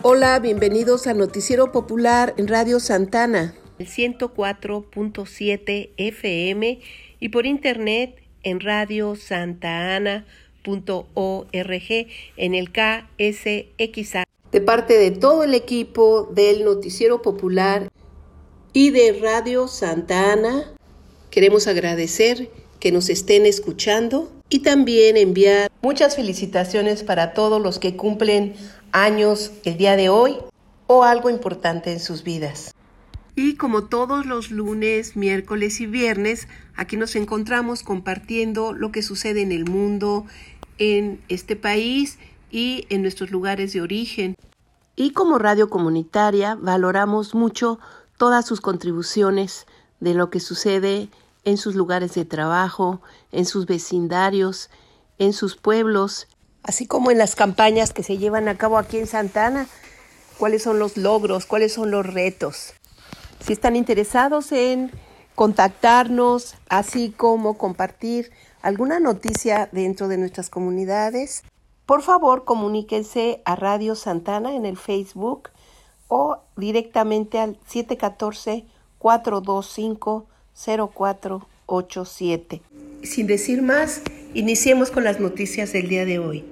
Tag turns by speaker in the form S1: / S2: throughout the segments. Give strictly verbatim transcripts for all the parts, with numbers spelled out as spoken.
S1: Hola, bienvenidos a Noticiero Popular en Radio Santana.
S2: El ciento cuatro punto siete F M y por internet en radio santa ana punto org en el K S X A.
S1: De parte de todo el equipo del Noticiero Popular y de Radio Santa Ana, queremos agradecer que nos estén escuchando y también enviar muchas felicitaciones para todos los que cumplen años el día de hoy o algo importante en sus vidas. Y como todos los lunes, miércoles y viernes, aquí nos encontramos compartiendo lo que sucede en el mundo, en este país y en nuestros lugares de origen. Y como radio comunitaria valoramos mucho todas sus contribuciones de lo que sucede en sus lugares de trabajo, en sus vecindarios, en sus pueblos, así como en las campañas que se llevan a cabo aquí en Santa Ana. ¿Cuáles son los logros? ¿Cuáles son los retos? Si están interesados en contactarnos, así como compartir alguna noticia dentro de nuestras comunidades, por favor comuníquense a Radio Santana en el Facebook o directamente al siete uno cuatro, cuatro dos cinco, cero cuatro ocho siete. Sin decir más, iniciemos con las noticias del día de hoy.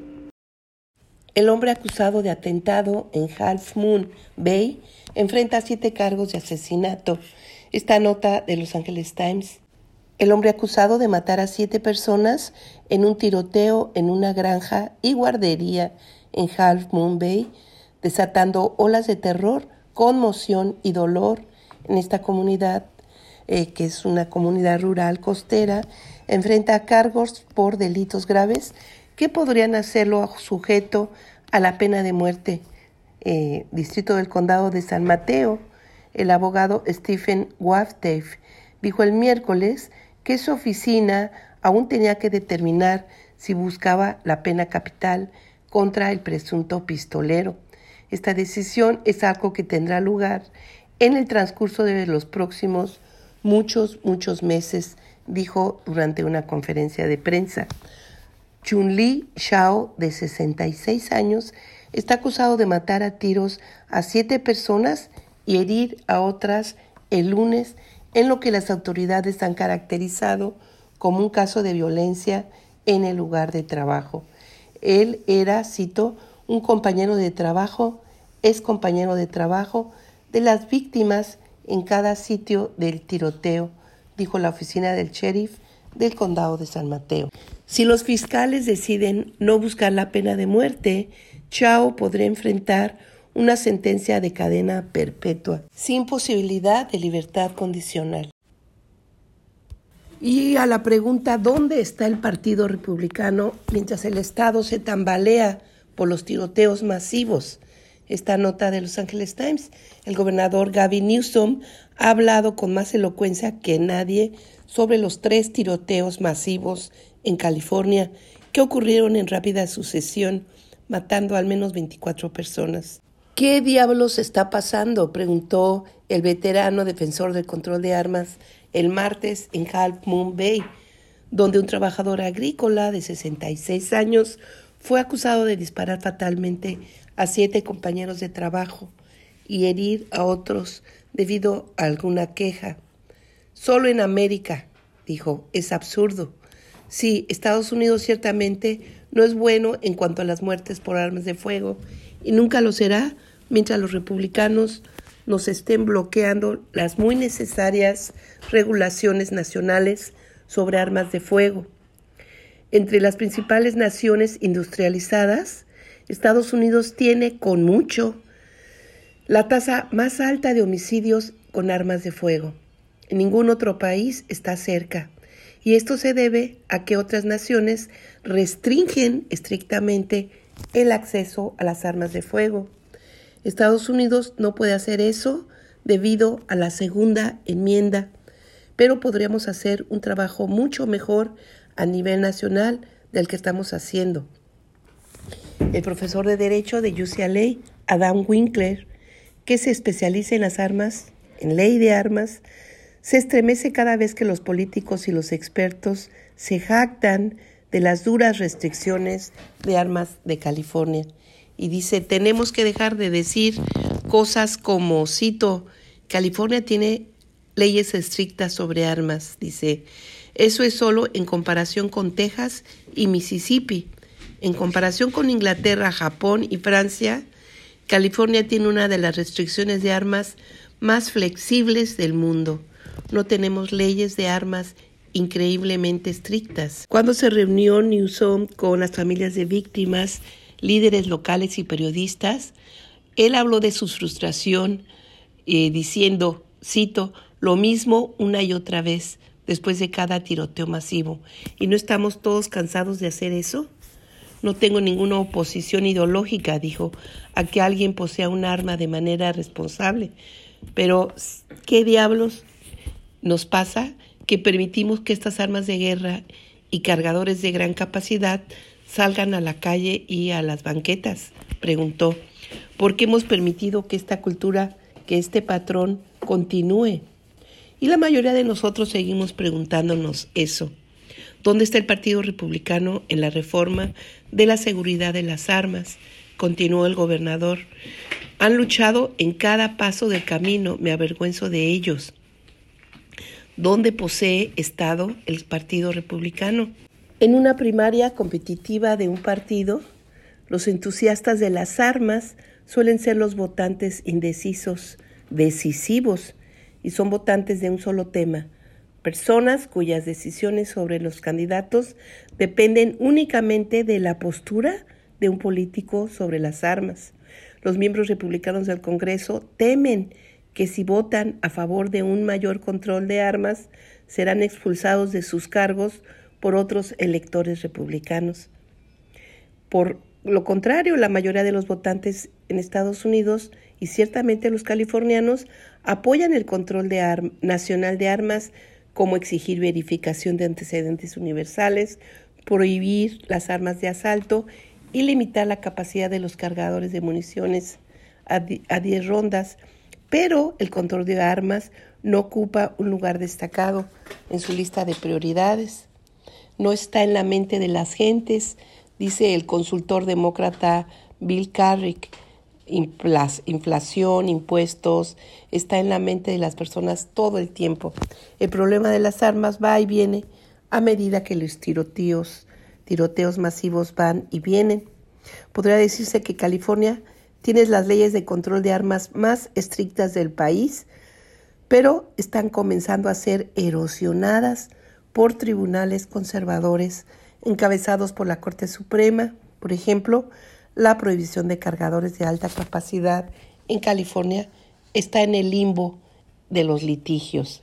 S1: El hombre acusado de atentado en Half Moon Bay enfrenta siete cargos de asesinato. Esta nota de Los Angeles Times. El hombre acusado de matar a siete personas en un tiroteo en una granja y guardería en Half Moon Bay, desatando olas de terror, conmoción y dolor en esta comunidad, eh, que es una comunidad rural costera, enfrenta cargos por delitos graves que podrían hacerlo sujeto a la pena de muerte. Eh, Distrito del Condado de San Mateo, el abogado Stephen Waftev dijo el miércoles que su oficina aún tenía que determinar si buscaba la pena capital contra el presunto pistolero. Esta decisión es algo que tendrá lugar en el transcurso de los próximos muchos, muchos meses, dijo durante una conferencia de prensa. Chun-Li Shao, de sesenta y seis años, está acusado de matar a tiros a siete personas y herir a otras el lunes en lo que las autoridades han caracterizado como un caso de violencia en el lugar de trabajo. Él era, cito, un compañero de trabajo, es compañero de trabajo de las víctimas en cada sitio del tiroteo, dijo la oficina del sheriff del condado de San Mateo. Si los fiscales deciden no buscar la pena de muerte, Chao podrá enfrentar una sentencia de cadena perpetua, sin posibilidad de libertad condicional. Y a la pregunta ¿dónde está el Partido Republicano mientras el Estado se tambalea por los tiroteos masivos? Esta nota de Los Angeles Times, el gobernador Gavin Newsom ha hablado con más elocuencia que nadie sobre los tres tiroteos masivos en California que ocurrieron en rápida sucesión, matando al menos veinticuatro personas. ¿Qué diablos está pasando?, preguntó el veterano defensor del control de armas el martes en Half Moon Bay, donde un trabajador agrícola de sesenta y seis años fue acusado de disparar fatalmente a siete compañeros de trabajo y herir a otros debido a alguna queja. Solo en América, dijo, es absurdo. Sí, Estados Unidos ciertamente no es bueno en cuanto a las muertes por armas de fuego y nunca lo será mientras los republicanos nos estén bloqueando las muy necesarias regulaciones nacionales sobre armas de fuego. Entre las principales naciones industrializadas, Estados Unidos tiene con mucho la tasa más alta de homicidios con armas de fuego. En ningún otro país está cerca. Y esto se debe a que otras naciones restringen estrictamente el acceso a las armas de fuego. Estados Unidos no puede hacer eso debido a la segunda enmienda, pero podríamos hacer un trabajo mucho mejor a nivel nacional del que estamos haciendo. El profesor de Derecho de U C L A, Adam Winkler, que se especializa en las armas, en ley de armas, se estremece cada vez que los políticos y los expertos se jactan de las duras restricciones de armas de California y dice, tenemos que dejar de decir cosas como, cito, California tiene leyes estrictas sobre armas, dice, eso es solo en comparación con Texas y Mississippi. En comparación con Inglaterra, Japón y Francia, California tiene una de las restricciones de armas más flexibles del mundo. No tenemos leyes de armas increíblemente estrictas. Cuando se reunió Newsom con las familias de víctimas, líderes locales y periodistas, él habló de su frustración eh, diciendo, cito, lo mismo una y otra vez después de cada tiroteo masivo. ¿Y no estamos todos cansados de hacer eso? No tengo ninguna oposición ideológica, dijo, a que alguien posea un arma de manera responsable. Pero, ¿qué diablos nos pasa? Que permitimos que estas armas de guerra y cargadores de gran capacidad salgan a la calle y a las banquetas, preguntó. ¿Por qué hemos permitido que esta cultura, que este patrón continúe? Y la mayoría de nosotros seguimos preguntándonos eso. ¿Dónde está el Partido Republicano en la reforma de la seguridad de las armas? Continuó el gobernador. Han luchado en cada paso del camino, me avergüenzo de ellos. ¿Dónde posee estado el Partido Republicano? En una primaria competitiva de un partido, los entusiastas de las armas suelen ser los votantes indecisos, decisivos, y son votantes de un solo tema. Personas cuyas decisiones sobre los candidatos dependen únicamente de la postura de un político sobre las armas. Los miembros republicanos del Congreso temen que si votan a favor de un mayor control de armas, serán expulsados de sus cargos por otros electores republicanos. Por lo contrario, la mayoría de los votantes en Estados Unidos y ciertamente los californianos apoyan el control de ar- nacional de armas, como exigir verificación de antecedentes universales, prohibir las armas de asalto y limitar la capacidad de los cargadores de municiones a diez rondas, pero el control de armas no ocupa un lugar destacado en su lista de prioridades. No está en la mente de las gentes, dice el consultor demócrata Bill Carrick. Inflación, impuestos, está en la mente de las personas todo el tiempo. El problema de las armas va y viene a medida que los tiroteos, tiroteos masivos van y vienen. Podría decirse que California tiene las leyes de control de armas más estrictas del país, pero están comenzando a ser erosionadas por tribunales conservadores encabezados por la Corte Suprema. Por ejemplo, la prohibición de cargadores de alta capacidad en California está en el limbo de los litigios.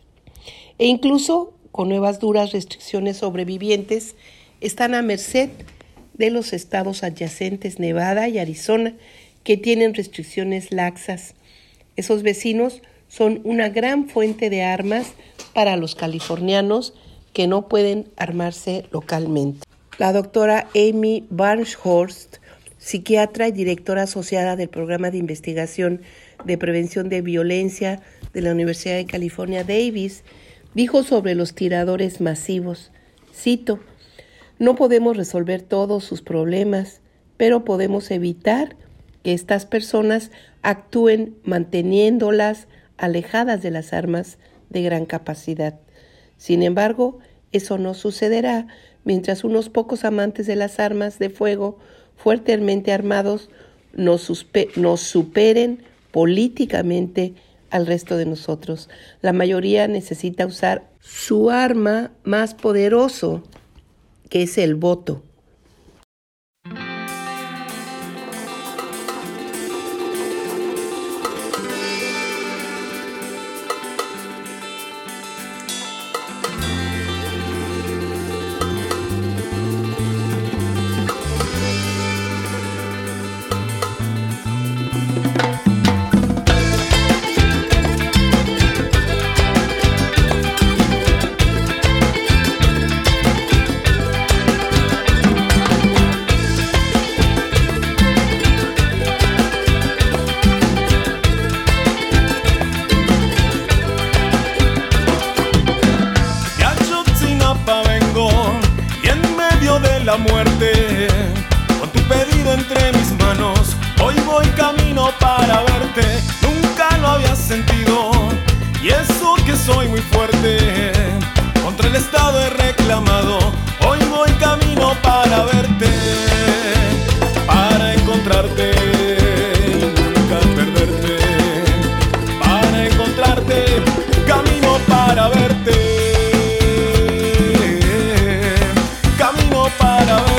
S1: E incluso con nuevas duras restricciones sobrevivientes, están a merced de los estados adyacentes Nevada y Arizona, que tienen restricciones laxas. Esos vecinos son una gran fuente de armas para los californianos que no pueden armarse localmente. La doctora Amy Barnhorst, psiquiatra y directora asociada del Programa de Investigación de Prevención de Violencia de la Universidad de California, Davis, dijo sobre los tiradores masivos, cito, no podemos resolver todos sus problemas, pero podemos evitar que estas personas actúen manteniéndolas alejadas de las armas de gran capacidad. Sin embargo, eso no sucederá mientras unos pocos amantes de las armas de fuego fuertemente armados nos, suspe- nos superen políticamente al resto de nosotros. La mayoría necesita usar su arma más poderoso, que es el voto.
S3: La muerte, con tu pedido entre mis manos, Hoy voy camino para verte, nunca lo había sentido. Y eso que soy muy fuerte, contra el Estado he reclamado. Hoy voy camino para verte, para encontrarte y nunca perderte. Para encontrarte, camino para verte, camino para verte.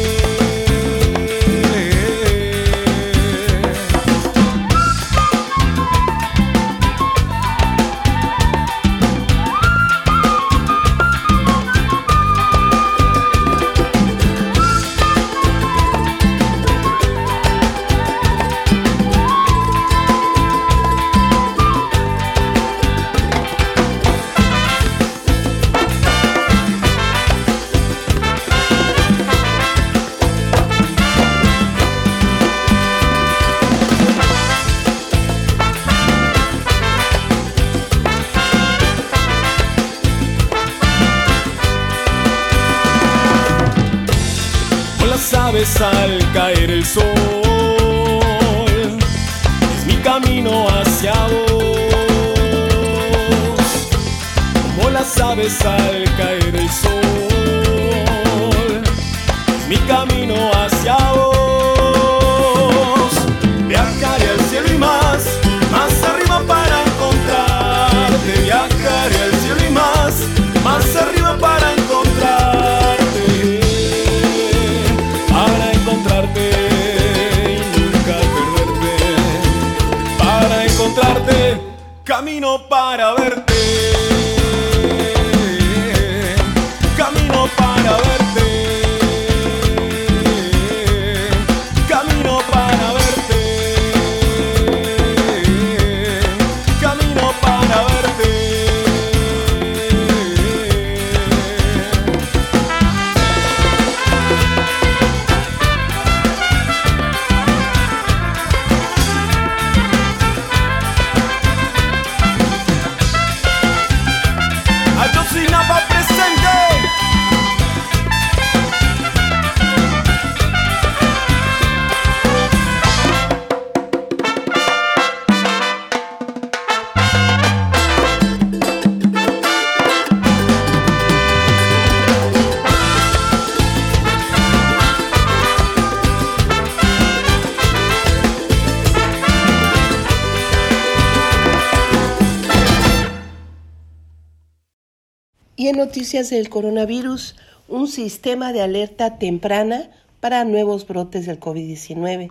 S3: Sabes, al caer el sol es mi camino hacia vos. Como las aves al caer el sol es mi camino hacia vos. Viajaré al cielo y más, más arriba para encontrarte. Viajaré al cielo y más, más arriba para encontrarte. Para encontrarte y nunca perderte. Para encontrarte, camino para verte. Camino para verte. Camino para verte. Camino para verte. Ayotzinapa presente.
S1: Y en noticias del coronavirus, un sistema de alerta temprana para nuevos brotes del covid diecinueve.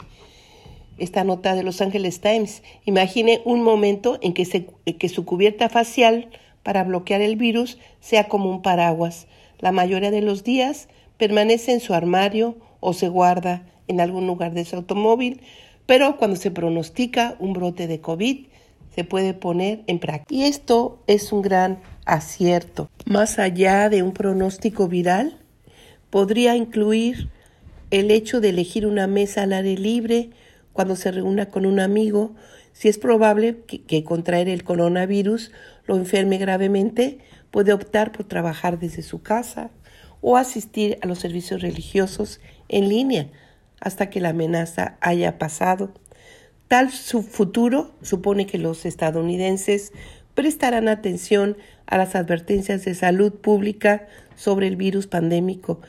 S1: Esta nota de Los Angeles Times: imagine un momento en que, se, que su cubierta facial para bloquear el virus sea como un paraguas. La mayoría de los días permanece en su armario o se guarda en algún lugar de su automóvil, pero cuando se pronostica un brote de COVID, se puede poner en práctica. Y esto es un gran acierto. Más allá de un pronóstico viral, podría incluir el hecho de elegir una mesa al aire libre cuando se reúna con un amigo. Si es probable que, que contraer el coronavirus lo enferme gravemente, puede optar por trabajar desde su casa o asistir a los servicios religiosos en línea hasta que la amenaza haya pasado. Tal su futuro supone que los estadounidenses prestarán atención a las advertencias de salud pública sobre el virus pandémico.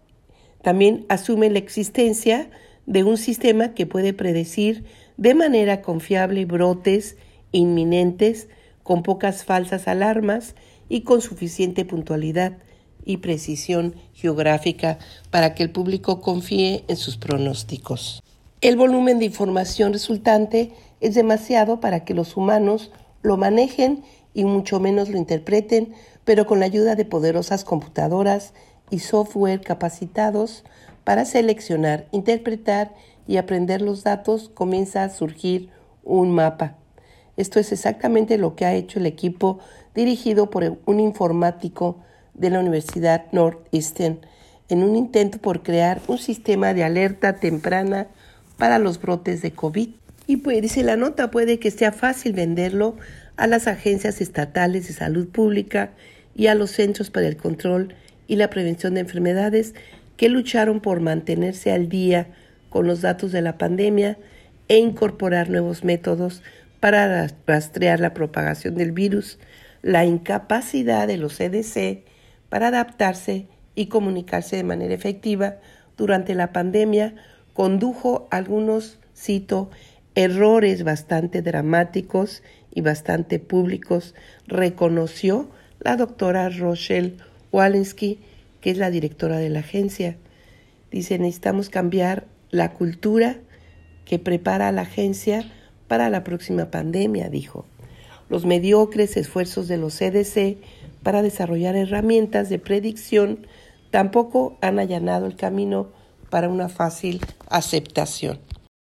S1: También asume la existencia de un sistema que puede predecir de manera confiable brotes inminentes, con pocas falsas alarmas y con suficiente puntualidad y precisión geográfica para que el público confíe en sus pronósticos. El volumen de información resultante es demasiado para que los humanos lo manejen y mucho menos lo interpreten, pero con la ayuda de poderosas computadoras y software capacitados para seleccionar, interpretar y aprender los datos, comienza a surgir un mapa. Esto es exactamente lo que ha hecho el equipo dirigido por un informático de la Universidad Northeastern en un intento por crear un sistema de alerta temprana para los brotes de COVID. Y pues, dice la nota, puede que sea fácil venderlo a las agencias estatales de salud pública y a los Centros para el Control y la Prevención de Enfermedades que lucharon por mantenerse al día con los datos de la pandemia
S2: e incorporar nuevos métodos para rastrear la propagación del virus. La incapacidad de los C D C para adaptarse y comunicarse de manera efectiva durante la pandemia condujo a algunos, cito, errores bastante dramáticos y bastante públicos, reconoció la doctora Rochelle Walensky, que es la directora de la agencia. Dice, necesitamos cambiar la cultura que prepara a la agencia para la próxima pandemia, dijo. Los mediocres esfuerzos de los C D C para desarrollar herramientas de predicción tampoco han allanado el camino para una fácil aceptación.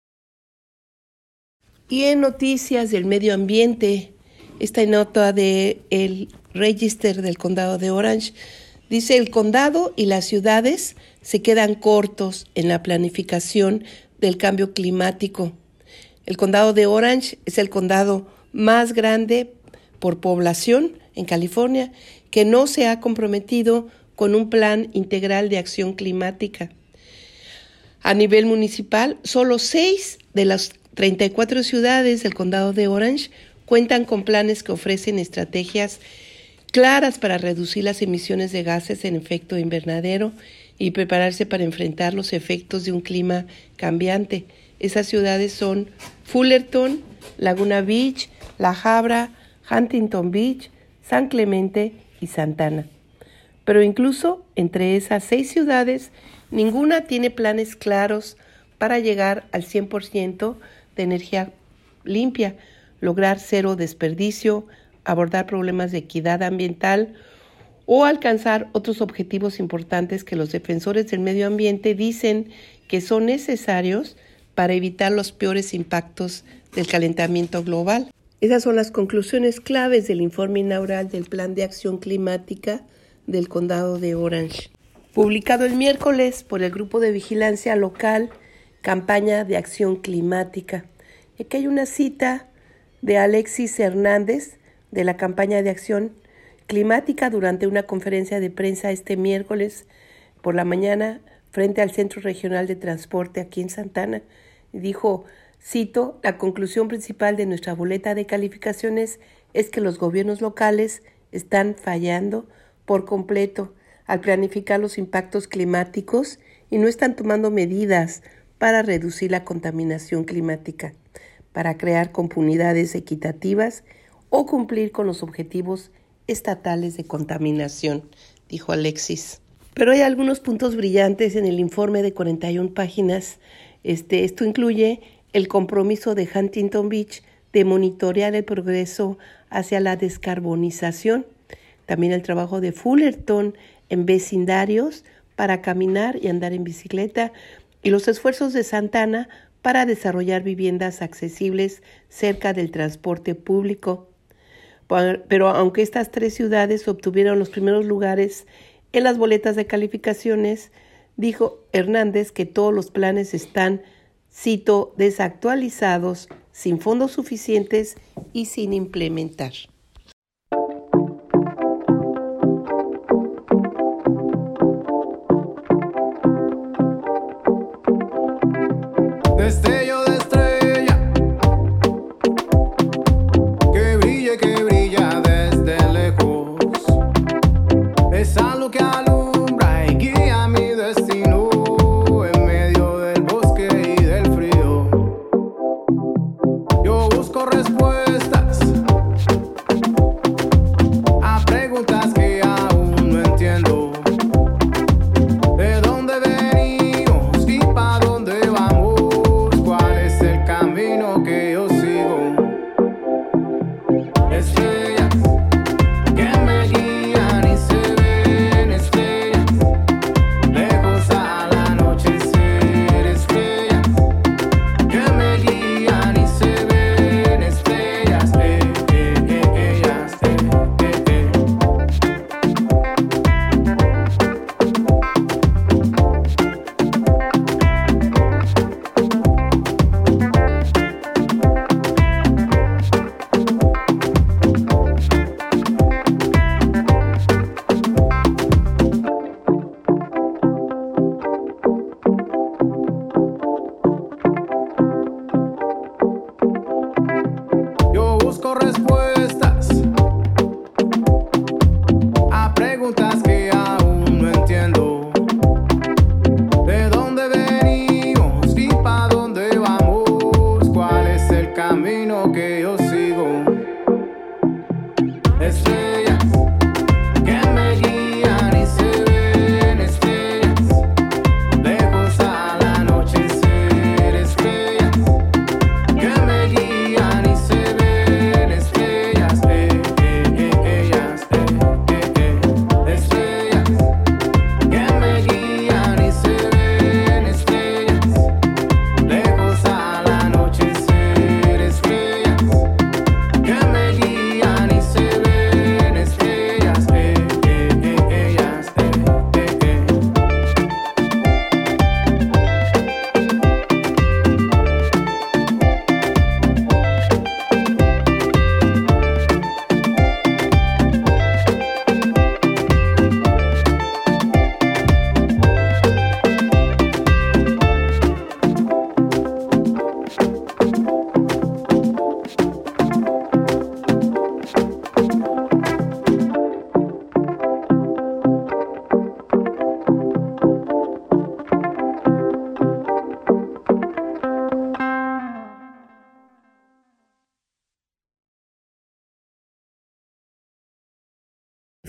S2: Y en noticias del medio ambiente, esta nota de el Register del condado de Orange dice: el condado y las ciudades se quedan cortos en la planificación del cambio climático. El condado de Orange es el condado más grande por población en California que no se ha comprometido con un plan integral de acción climática. A nivel municipal, solo seis de las treinta y cuatro ciudades del condado de Orange cuentan con planes que ofrecen estrategias claras para reducir las emisiones de gases en efecto invernadero y prepararse para enfrentar los efectos de un clima cambiante. Esas ciudades son Fullerton, Laguna Beach, La Habra, Huntington Beach, San Clemente y Santana. Pero incluso entre esas seis ciudades, ninguna tiene planes claros para llegar al cien por ciento de energía limpia, lograr cero desperdicio, abordar problemas de equidad ambiental o alcanzar otros objetivos importantes que los defensores del medio ambiente dicen que son necesarios para evitar los peores impactos del calentamiento global. Esas son las conclusiones claves del informe inaugural del Plan de Acción Climática del Condado de Orange, publicado el miércoles por el Grupo de Vigilancia Local, Campaña de Acción Climática. Y aquí hay una cita de Alexis Hernández de la Campaña de Acción Climática durante una conferencia de prensa este miércoles por la mañana frente al Centro Regional de Transporte aquí en Santana. Dijo, cito, la conclusión principal de nuestra boleta de calificaciones es que los gobiernos locales están fallando por completo al planificar los impactos climáticos y no están tomando medidas para reducir la contaminación climática, para crear comunidades equitativas o cumplir con los objetivos estatales de contaminación, dijo Alexis. Pero hay algunos puntos brillantes en el informe de cuarenta y una páginas. Este, esto incluye el compromiso de Huntington Beach de monitorear el progreso hacia la descarbonización, también el trabajo de Fullerton en vecindarios para caminar y andar en bicicleta y los esfuerzos de Santana para desarrollar viviendas accesibles cerca del transporte público. Pero aunque estas tres ciudades obtuvieron los primeros lugares en las boletas de calificaciones, dijo Hernández que todos los planes están, cito, desactualizados, sin fondos suficientes y sin implementar.
S3: Destello de estrella, que brille, que brilla desde lejos, es algo que alumbra y guía mi destino en medio del bosque y del frío. Yo busco respuestas a preguntas que aún no entiendo. ¿De dónde venimos y para dónde vamos? ¿Cuál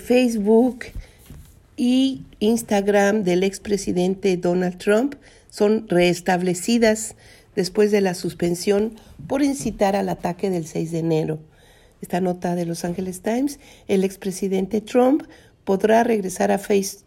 S2: Facebook y Instagram del expresidente Donald Trump son restablecidas después de la suspensión por incitar al ataque del seis de enero. Esta nota de Los Angeles Times: el expresidente Trump podrá regresar a Facebook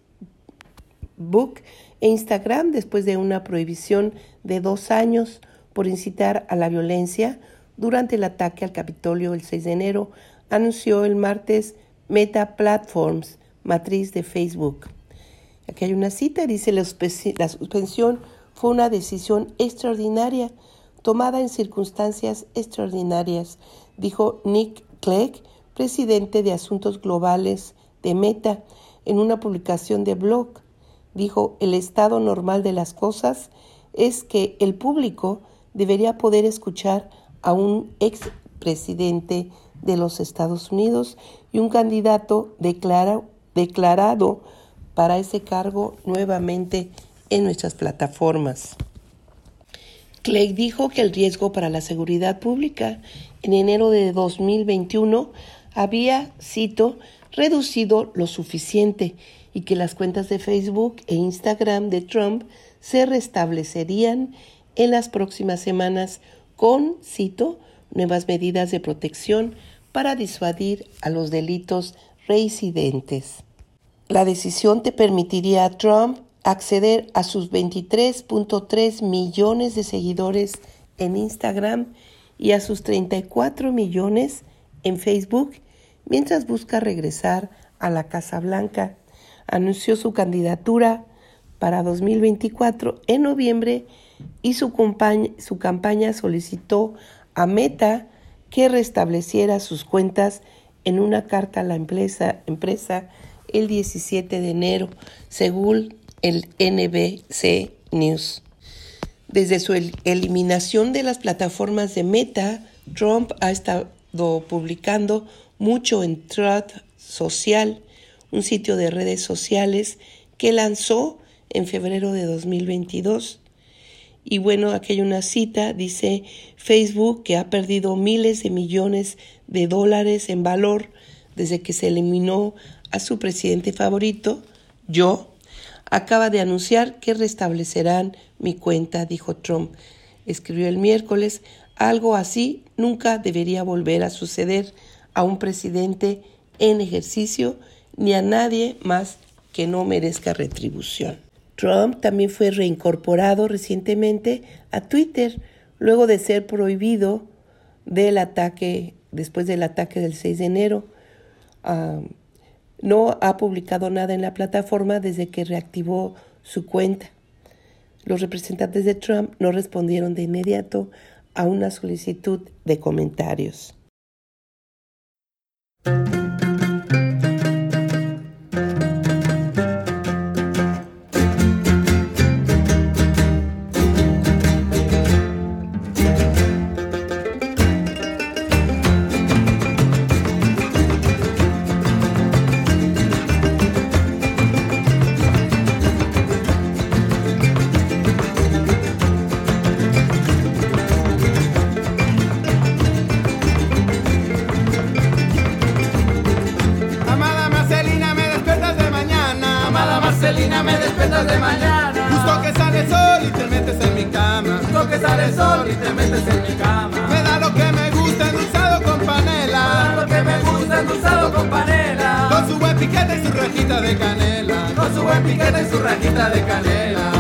S2: e Instagram después de una prohibición de dos años por incitar a la violencia durante el ataque al Capitolio el seis de enero, anunció el martes Meta Platforms, matriz de Facebook. Aquí hay una cita, dice: la suspensión fue una decisión extraordinaria, tomada en circunstancias extraordinarias, dijo Nick Clegg, presidente de Asuntos Globales de Meta, en una publicación de blog. Dijo: el estado normal de las cosas es que el público debería poder escuchar a un expresidente de los Estados Unidos y un candidato declara, declarado para ese cargo nuevamente en nuestras plataformas. Clegg dijo que el riesgo para la seguridad pública en enero de dos mil veintiuno había, cito, reducido lo suficiente y que las cuentas de Facebook e Instagram de Trump se restablecerían en las próximas semanas con, cito, nuevas medidas de protección para disuadir a los delitos reincidentes. La decisión te permitiría a Trump acceder a sus veintitrés punto tres millones de seguidores en Instagram y a sus treinta y cuatro millones en Facebook, mientras busca regresar a la Casa Blanca. Anunció su candidatura para dos mil veinticuatro en noviembre y su, compañ- su campaña solicitó a Meta que restableciera sus cuentas en una carta a la empresa, empresa el diecisiete de enero, según el N B C News. Desde su el- eliminación de las plataformas de Meta, Trump ha estado publicando mucho en Truth Social, un sitio de redes sociales que lanzó en febrero de dos mil veintidós. Y bueno, aquí hay una cita, dice: Facebook, que ha perdido miles de millones de dólares en valor desde que se eliminó a su presidente favorito, yo, acaba de anunciar que restablecerán mi cuenta, dijo Trump. Escribió el miércoles: algo así nunca debería volver a suceder a un presidente en ejercicio ni a nadie más que no merezca retribución. Trump también fue reincorporado recientemente a Twitter luego de ser prohibido del ataque, después del ataque del seis de enero. Uh, no ha publicado nada en la plataforma desde que reactivó su cuenta. Los representantes de Trump no respondieron de inmediato a una solicitud de comentarios.
S4: Marcelina, me despiertas de mañana.
S3: Justo que sale el sol y te metes en mi cama.
S4: Justo que sale el sol y te metes en mi cama.
S3: Me da lo que me gusta endulzado con panela.
S4: Me da lo que me gusta endulzado con panela.
S3: Con su buen piquete y su rajita de canela.
S4: Con su buen piquete y su rajita de canela.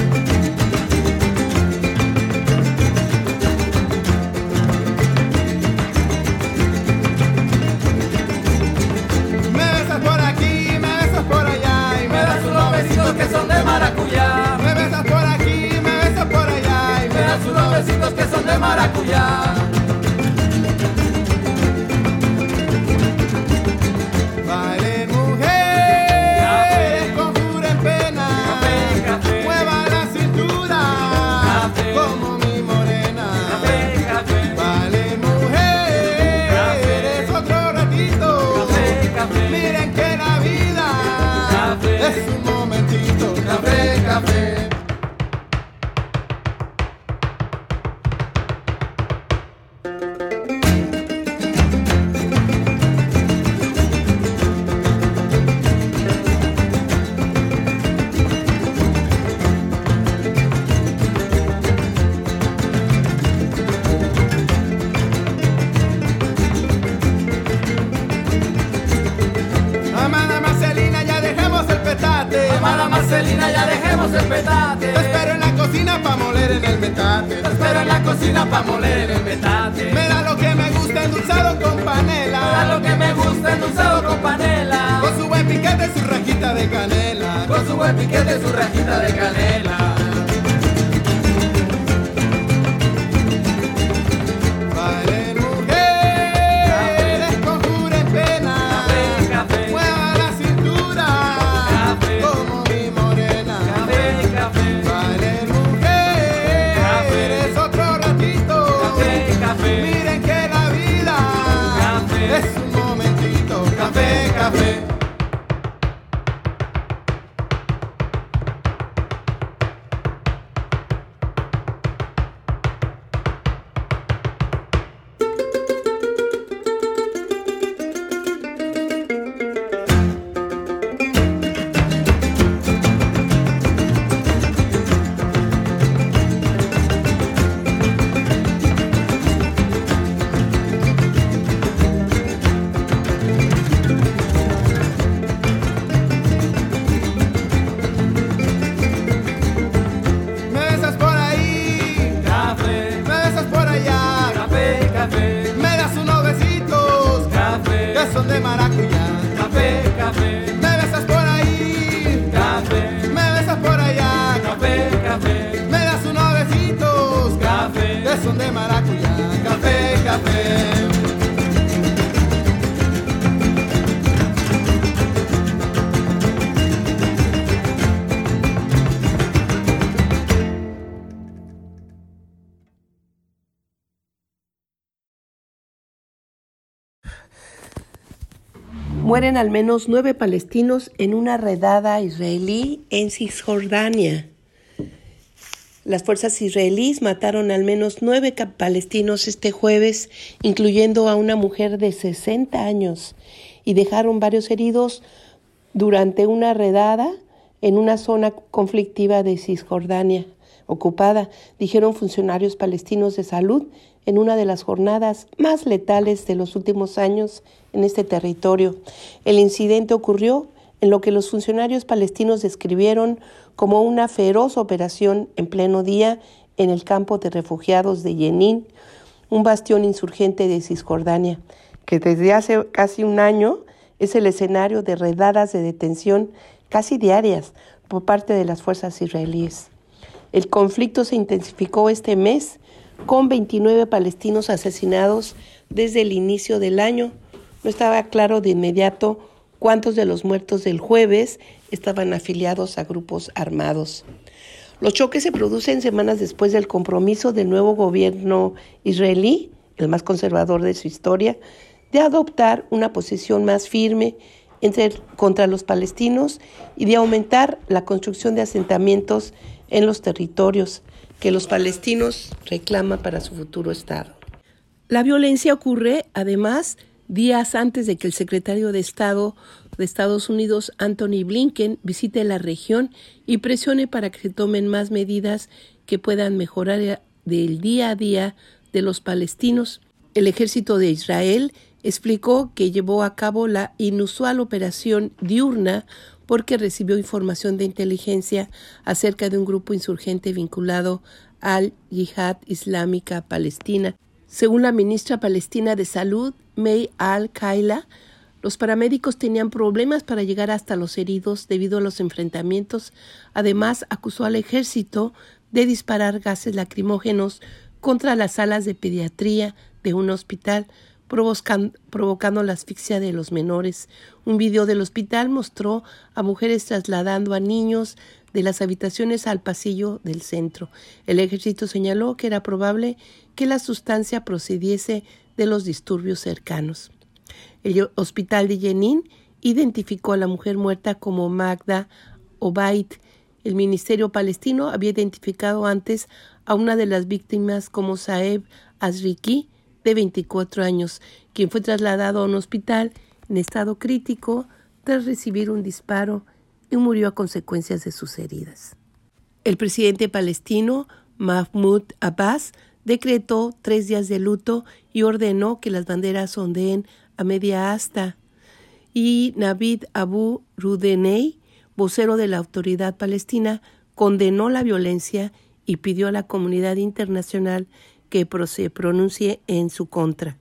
S3: Me besas por aquí, me besas por allá y
S4: Me das unos besitos que son de maracuyá.
S3: Me besas por aquí, me besas por allá y
S4: Me das unos besitos que son de maracuyá.
S3: Bailen mujeres, conjuren pena.
S4: Café, café.
S3: Muevan la cintura
S4: Café.
S3: como mi morena.
S4: Café, café.
S3: Bailen mujeres, otro ratito.
S4: Café, café.
S3: Miren que la vida
S4: Café.
S3: es un momentito. Café, café.
S5: cocina pa' moler en el metate.
S4: Lo espero en la cocina pa' moler en el metate.
S5: Me da lo que me gusta endulzado con panela.
S4: Me da lo que me gusta endulzado con panela.
S5: Con su buen piquete, su rajita de canela.
S4: Con su buen piquete, su rajita de canela.
S5: Bailen mujeres, conjuren pena.
S4: Café, café.
S5: Mueva la cintura,
S4: Café.
S5: como mi morena.
S4: Café, café.
S5: Bailen mujeres, otro ratito.
S4: Café, café.
S5: Miren que la vida
S4: Café.
S5: es un momentito. Café, café. Me besas por ahí,
S4: Café,
S5: me besas por allá.
S4: café, café.
S5: Me das unos besitos
S4: Café,
S5: que son de maracuyá.
S4: café, café.
S5: Me besas por ahí,
S4: Café,
S5: me besas por allá.
S4: café, café.
S5: Me das unos besitos
S4: Café.
S5: que son de maracuyá. Café, café.
S2: Mueren al menos nueve palestinos en una redada israelí en Cisjordania. Las fuerzas israelíes mataron al menos nueve palestinos este jueves, incluyendo a una mujer de sesenta años, y dejaron varios heridos durante una redada en una zona conflictiva de Cisjordania ocupada, dijeron funcionarios palestinos de salud en una de las jornadas más letales de los últimos años en este territorio. El incidente ocurrió en lo que los funcionarios palestinos describieron como una feroz operación en pleno día en el campo de refugiados de Jenin, un bastión insurgente de Cisjordania, que desde hace casi un año es el escenario de redadas de detención casi diarias por parte de las fuerzas israelíes. El conflicto se intensificó este mes con veintinueve palestinos asesinados desde el inicio del año. No estaba claro de inmediato cuántos de los muertos del jueves estaban afiliados a grupos armados. Los choques se producen semanas después del compromiso del nuevo gobierno israelí, el más conservador de su historia, de adoptar una posición más firme entre, contra los palestinos y de aumentar la construcción de asentamientos en los territorios que los palestinos reclaman para su futuro Estado. La violencia ocurre, además, días antes de que el secretario de Estado de Estados Unidos, Anthony Blinken, visite la región y presione para que se tomen más medidas que puedan mejorar el día a día de los palestinos. El ejército de Israel explicó que llevó a cabo la inusual operación diurna porque recibió información de inteligencia acerca de un grupo insurgente vinculado al Yihad Islámica Palestina. Según la ministra palestina de Salud, May al-Khaila, los paramédicos tenían problemas para llegar hasta los heridos debido a los enfrentamientos. Además, acusó al ejército de disparar gases lacrimógenos contra las salas de pediatría de un hospital, provocando la asfixia de los menores. Un video del hospital mostró a mujeres trasladando a niños de las habitaciones al pasillo del centro. El ejército señaló que era probable que la sustancia procediese de los disturbios cercanos. El hospital de Jenin identificó a la mujer muerta como Magda Obaid. El ministerio palestino había identificado antes a una de las víctimas como Saeb Azriki, de veinticuatro años, quien fue trasladado a un hospital en estado crítico tras recibir un disparo y murió a consecuencias de sus heridas. El presidente palestino Mahmoud Abbas decretó tres días de luto y ordenó que las banderas ondeen a media asta. Y Navid Abu Rudeney, vocero de la autoridad palestina, condenó la violencia y pidió a la comunidad internacional que se pronuncie en su contra.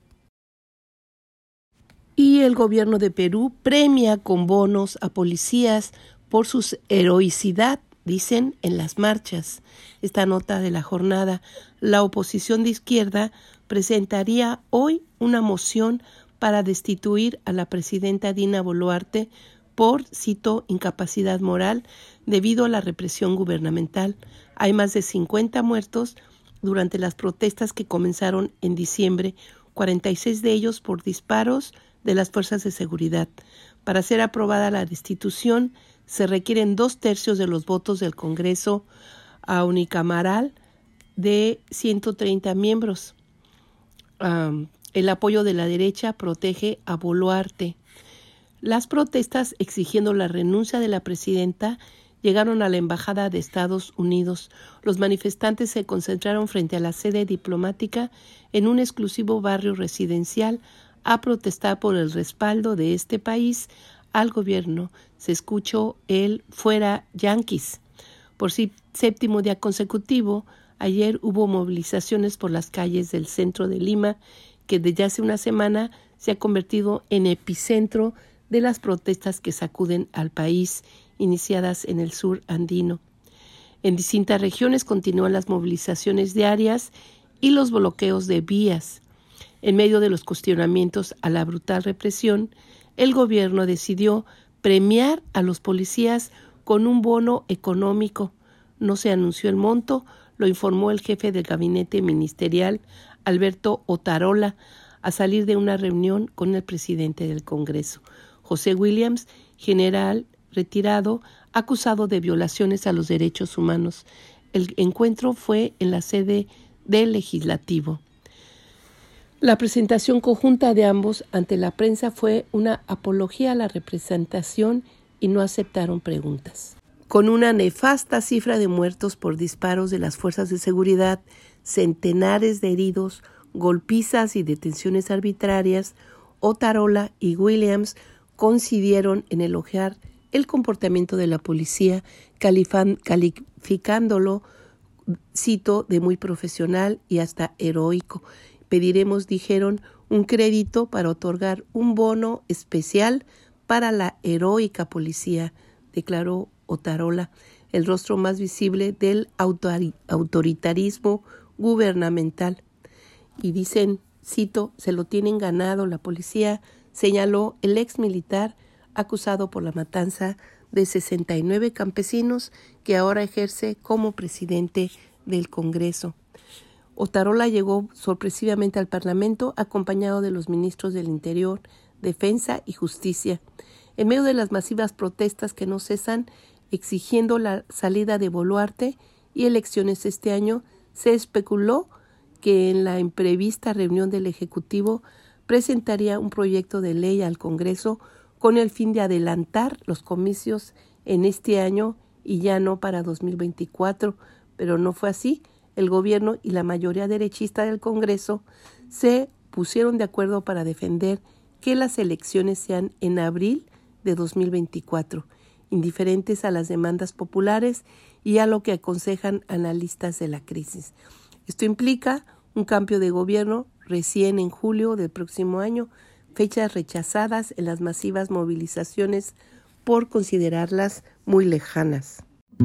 S2: Y el gobierno de Perú premia con bonos a policías por su heroicidad, dicen, en las marchas. Esta nota de la jornada: la oposición de izquierda presentaría hoy una moción para destituir a la presidenta Dina Boluarte por, cito, incapacidad moral debido a la represión gubernamental. Hay más de cincuenta muertos durante las protestas que comenzaron en diciembre, cuarenta y seis de ellos por disparos de las fuerzas de seguridad. Para ser aprobada la destitución se requieren dos tercios de los votos del Congreso unicameral de ciento treinta miembros. Um, el apoyo de la derecha protege a Boluarte. Las protestas exigiendo la renuncia de la presidenta llegaron a la Embajada de Estados Unidos. Los manifestantes se concentraron frente a la sede diplomática en un exclusivo barrio residencial a protestar por el respaldo de este país al gobierno. Se escuchó el "fuera Yankees". Por sí, séptimo día consecutivo, ayer hubo movilizaciones por las calles del centro de Lima, que desde hace una semana se ha convertido en epicentro de las protestas que sacuden al país, iniciadas en el sur andino. En distintas regiones continúan las movilizaciones diarias y los bloqueos de vías. En medio de los cuestionamientos a la brutal represión, el gobierno decidió premiar a los policías con un bono económico. No se anunció el monto, lo informó el jefe del gabinete ministerial, Alberto Otarola, a salir de una reunión con el presidente del Congreso, José Williams, general retirado, acusado de violaciones a los derechos humanos. El encuentro fue en la sede del Legislativo. La presentación conjunta de ambos ante la prensa fue una apología a la representación y no aceptaron preguntas. Con una nefasta cifra de muertos por disparos de las fuerzas de seguridad, centenares de heridos, golpizas y detenciones arbitrarias, Otarola y Williams coincidieron en elogiar el comportamiento de la policía, califan, calificándolo, cito, de muy profesional y hasta heroico. Pediremos, dijeron, un crédito para otorgar un bono especial para la heroica policía, declaró Otarola, el rostro más visible del autoritarismo gubernamental. Y dicen, cito, se lo tienen ganado la policía, señaló el ex militar acusado por la matanza de sesenta y nueve campesinos que ahora ejerce como presidente del Congreso. Otarola llegó sorpresivamente al Parlamento acompañado de los ministros del Interior, Defensa y Justicia. En medio de las masivas protestas que no cesan, exigiendo la salida de Boluarte y elecciones este año, se especuló que en la imprevista reunión del Ejecutivo presentaría un proyecto de ley al Congreso con el fin de adelantar los comicios en este año y ya no para dos mil veinticuatro, pero no fue así. El gobierno y la mayoría derechista del Congreso se pusieron de acuerdo para defender que las elecciones sean en abril de dos mil veinticuatro, indiferentes a las demandas populares y a lo que aconsejan analistas de la crisis. Esto implica un cambio de gobierno recién en julio del próximo año, fechas rechazadas en las masivas movilizaciones por considerarlas muy lejanas.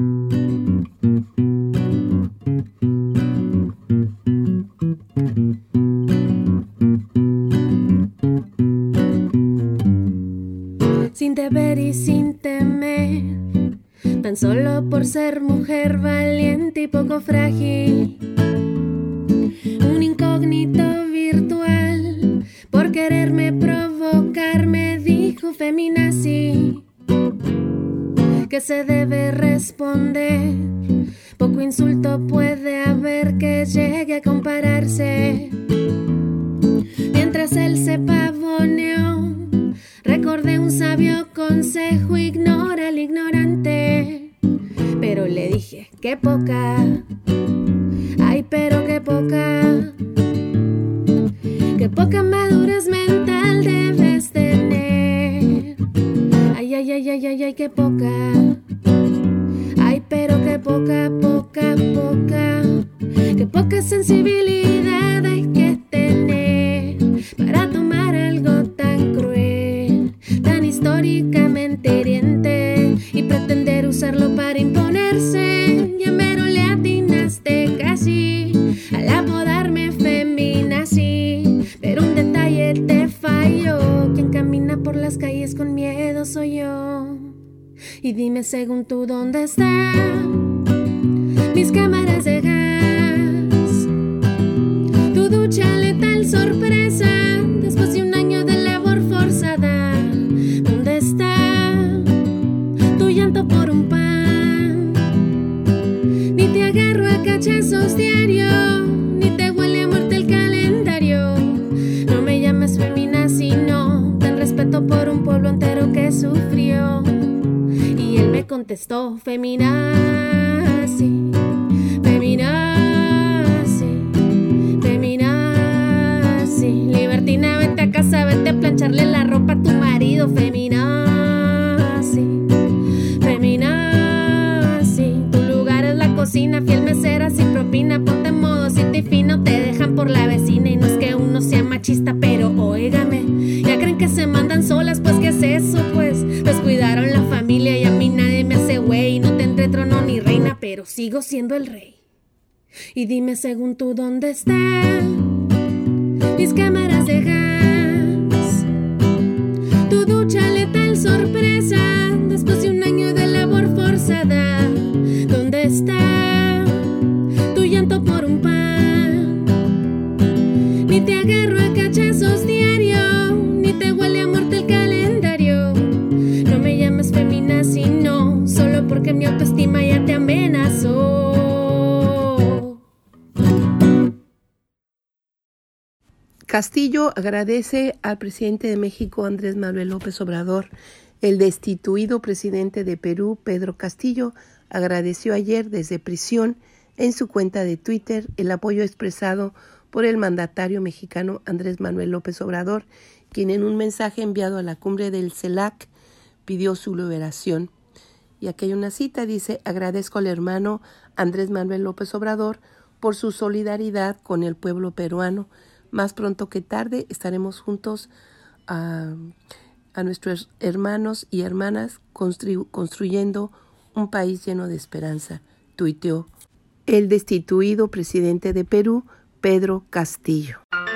S6: Sin deber y sin temer, tan solo por ser mujer valiente y poco frágil, un incógnito virtual, por quererme provocar me dijo feminazi, que se debe responder, poco insulto puede haber que llegue a compararse. Mientras él se pavoneó, recordé un sabio consejo, ignora al ignorante. Pero le dije, qué poca, ay, pero qué poca, qué poca madurez mental debes tener. Ay, ay, ay, ay, ay, ay, qué poca, ay, pero qué poca, poca, poca. Poca sensibilidad hay que tener para tomar algo tan cruel, tan históricamente hiriente, y pretender usarlo para imponerse. Ya mero le atinaste casi al apodarme feminazi, pero un detalle te falló. Quien camina por las calles con miedo soy yo. Y dime según tú dónde están mis cámaras de gas, tu ducha letal sorpresa después de un año de labor forzada. ¿Dónde está tu llanto por un pan? Ni te agarro a cachazos diario, ni te huele a muerte el calendario. No me llames feminazi, no, ten respeto por un pueblo entero que sufrió. Y él me contestó, feminazi, feminazi, feminazi. Libertina, vete a casa, vete a plancharle la ropa a tu marido, feminazi, feminazi. Tu lugar es la cocina, fiel mesera sin propina. Ponte modo city fino, te dejan por la vecina. Y no es que uno sea machista, pero óigame, ya creen que se mandan solas, pues ¿qué es eso? Pues descuidaron la familia y a mí nadie me hace güey. No tendré trono ni reina, pero sigo siendo el rey. Y dime según tú dónde están mis cámaras de gas, tu ducha letal sorpresa después de un año de labor forzada. ¿Dónde está tu llanto por un pan? Ni te agarro a cachazos diario, ni te huele a muerte el calendario. No me llames feminazi, no, solo porque mi autoestima ya te amenazó.
S2: Castillo agradece al presidente de México, Andrés Manuel López Obrador. El destituido presidente de Perú, Pedro Castillo, agradeció ayer desde prisión en su cuenta de Twitter el apoyo expresado por el mandatario mexicano Andrés Manuel López Obrador, quien en un mensaje enviado a la cumbre del CELAC pidió su liberación. Y aquí hay una cita, dice: agradezco al hermano Andrés Manuel López Obrador por su solidaridad con el pueblo peruano. Más pronto que tarde estaremos juntos a, a nuestros hermanos y hermanas constru, construyendo un país lleno de esperanza, tuiteó el destituido presidente de Perú, Pedro Castillo.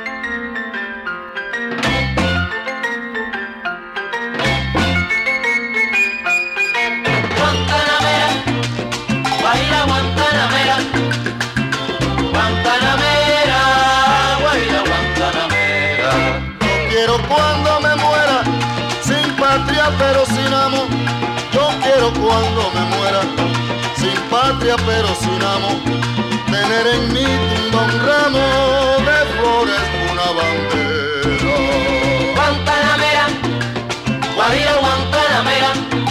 S7: Guantanamera, Guajira Guantanamera, Guantanamera, Guajira Guantanamera.
S5: Yo quiero cuando me muera, sin patria pero sin amo. Yo quiero cuando me muera, sin patria pero sin amo, tener en mi tumba un ramo de flores, una bandera.
S7: Guantanamera, Guajira Guantanamera,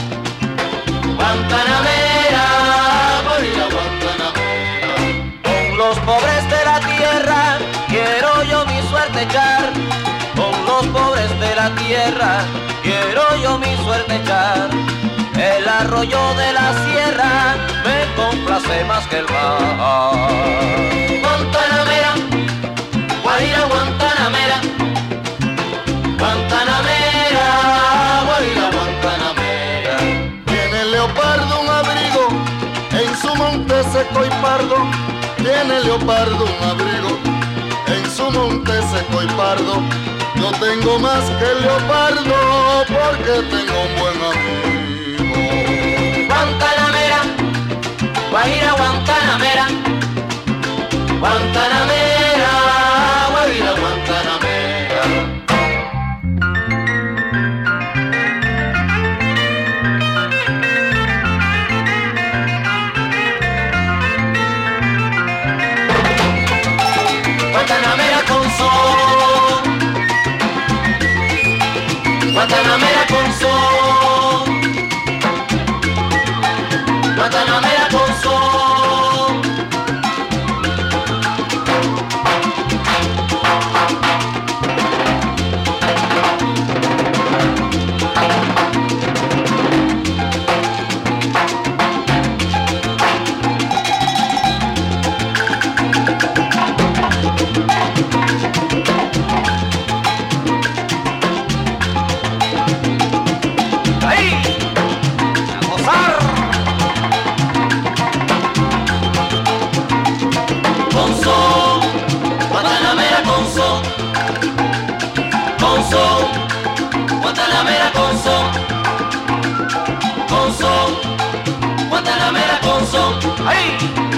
S7: Guantanamera, Guajira Guantanamera. Con los pobres de la tierra quiero yo mi suerte echar. Con los pobres de la tierra quiero yo mi suerte echar. El arroyo de la sierra me complace más que el mar. Guantanamera, Guajira Guantanamera, Guantanamera, Guajira Guantanamera.
S5: Tiene el leopardo un abrigo en su monte seco y pardo. Tiene el leopardo un abrigo en su monte seco y pardo. Yo tengo más que el leopardo porque tengo un buen amigo.
S7: Guantanamera, Guajira Guantanamera, Guantanamera, Guajira Guantanamera. Guantanamera con sol, Guantanamera con sol, Guantanamera con sol. Guantanamera con son, con son, Guantanamera con son, ¡ay!